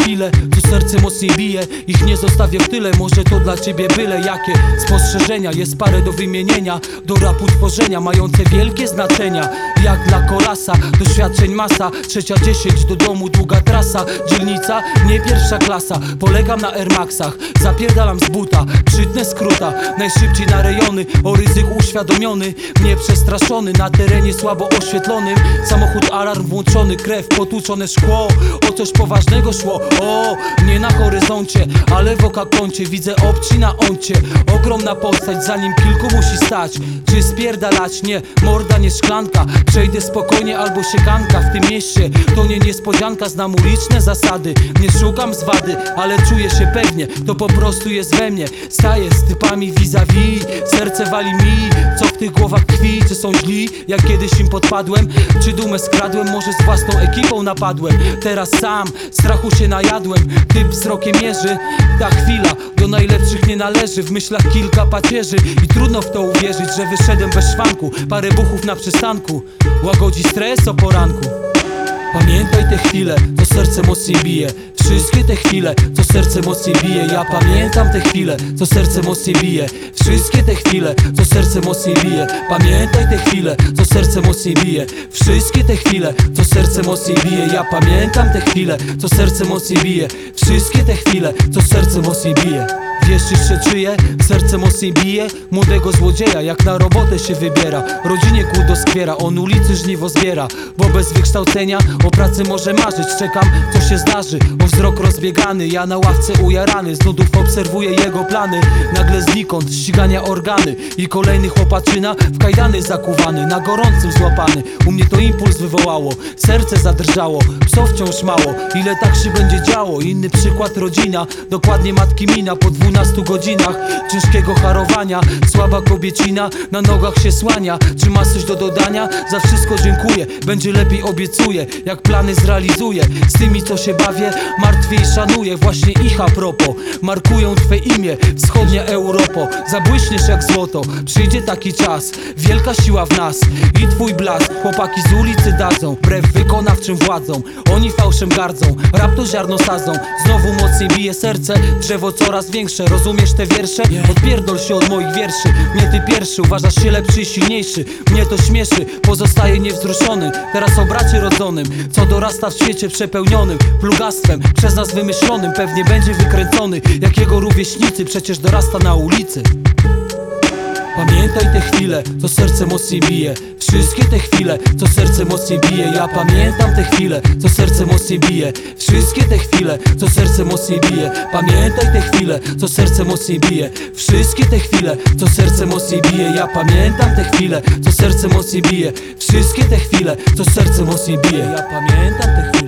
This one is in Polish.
chwile, co serce mocniej bije. Ich nie zostawię w tyle, może to dla ciebie byle jakie spostrzeżenia. Jest parę do wymienienia, do rapu tworzenia, mające wielkie znaczenia. Jak dla kolasa, doświadczeń masa. 3:10 do domu, długa trasa. Dzielnica, nie pierwsza klasa. Polegam na Air Maxach, zapierdalam z buta. Przytnę skróta, najszybciej na rejony. O ryzyku uświadomiony, nieprzestraszony. Na terenie słabo oświetlonym. Samochód alarm włączony, krew, potłuczone szkło. O coś poważnego szło, o, nie na horyzoncie, ale w okakącie. Widzę obci na oncie, ogromna postać, za nim kilku musi stać. Czy spierdalać? Nie, morda nie szklanka. Przejdę spokojnie albo siekanka. W tym mieście to nie niespodzianka. Znam uliczne zasady, nie szukam zwady, ale czuję się pewnie, to po prostu jest we mnie. Staję z typami vis-a-vis, serce wali mi. Co w tych głowach tkwi? Czy są źli, jak kiedyś im podpadłem? Czy dumę skradłem? Może z własną ekipą napadłem? Teraz sam, strachu się najadłem. Typ wzrokiem mierzy, ta chwila do najlepszych nie należy. W myślach kilka pacierzy i trudno w to uwierzyć, że wyszedłem bez szwanku. Parę buchów na przystanku łagodzi stres o poranku. Pamiętaj te chwile, co serce mocniej bije. Wszystkie te chwile, co serce mocniej bije. Ja pamiętam te chwile, co serce mocniej bije. Wszystkie te chwile, co serce mocniej bije. Pamiętaj te chwile, co serce mocniej bije. Wszystkie te chwile, co serce mocniej bije. Ja pamiętam te chwile, co serce mocniej bije. Wszystkie te chwile, co serce mocniej bije. Wiesz jeszcze czyje? Serce mocniej bije? Młodego złodzieja, jak na robotę się wybiera. Rodzinie kłód doskwiera, on ulicy żniwo zbiera. Bo bez wykształcenia o pracy może marzyć. Czekam, co się zdarzy, o wzrok rozbiegany. Ja na ławce ujarany, z nudów obserwuję jego plany. Nagle znikąd ścigania organy i kolejny chłopaczyna w kajdany zakuwany, na gorącym złapany. U mnie to impuls wywołało, serce zadrżało, psów wciąż mało. Ile tak się będzie działo? Inny przykład rodzina, dokładnie matki mina. Po 12 godzinach ciężkiego harowania słaba kobiecina na nogach się słania. Czy masz coś do dodania? Za wszystko dziękuję, będzie lepiej obiecuję. Jak plany zrealizuję, z tymi co się bawię martwiej szanuję. Właśnie ich a propos, markują twe imię, wschodnia Europo. Zabłyśniesz jak złoto, przyjdzie taki czas. Wielka siła w nas i twój blask. Chłopaki z ulicy dadzą, wbrew wykonawczym władzom. Oni fałszem gardzą, rap to ziarno sadzą. Znowu mocniej bije serce, drzewo coraz większe. Rozumiesz te wiersze? Odpierdol się od moich wierszy. Nie ty pierwszy, uważasz się lepszy i silniejszy. Mnie to śmieszy, pozostaję niewzruszony. Teraz o bracie rodzonym, co dorasta w świecie przepełnionym plugastwem, przez nas wymyślonym. Pewnie będzie wykręcony, jak jego rówieśnicy. Przecież dorasta na ulicy. Pamiętaj te chwile, co serce mocniej bije. Wszystkie te chwile, co serce mocniej bije. Ja pamiętam te chwile, co serce mocniej bije. Wszystkie te chwile, co serce mocniej bije. Pamiętaj te chwile, co serce mocniej bije. Wszystkie te chwile, co serce mocniej bije. Ja pamiętam te chwile, co serce mocniej bije. Wszystkie te chwile, co serce mocniej bije. Ja pamiętam te chwile.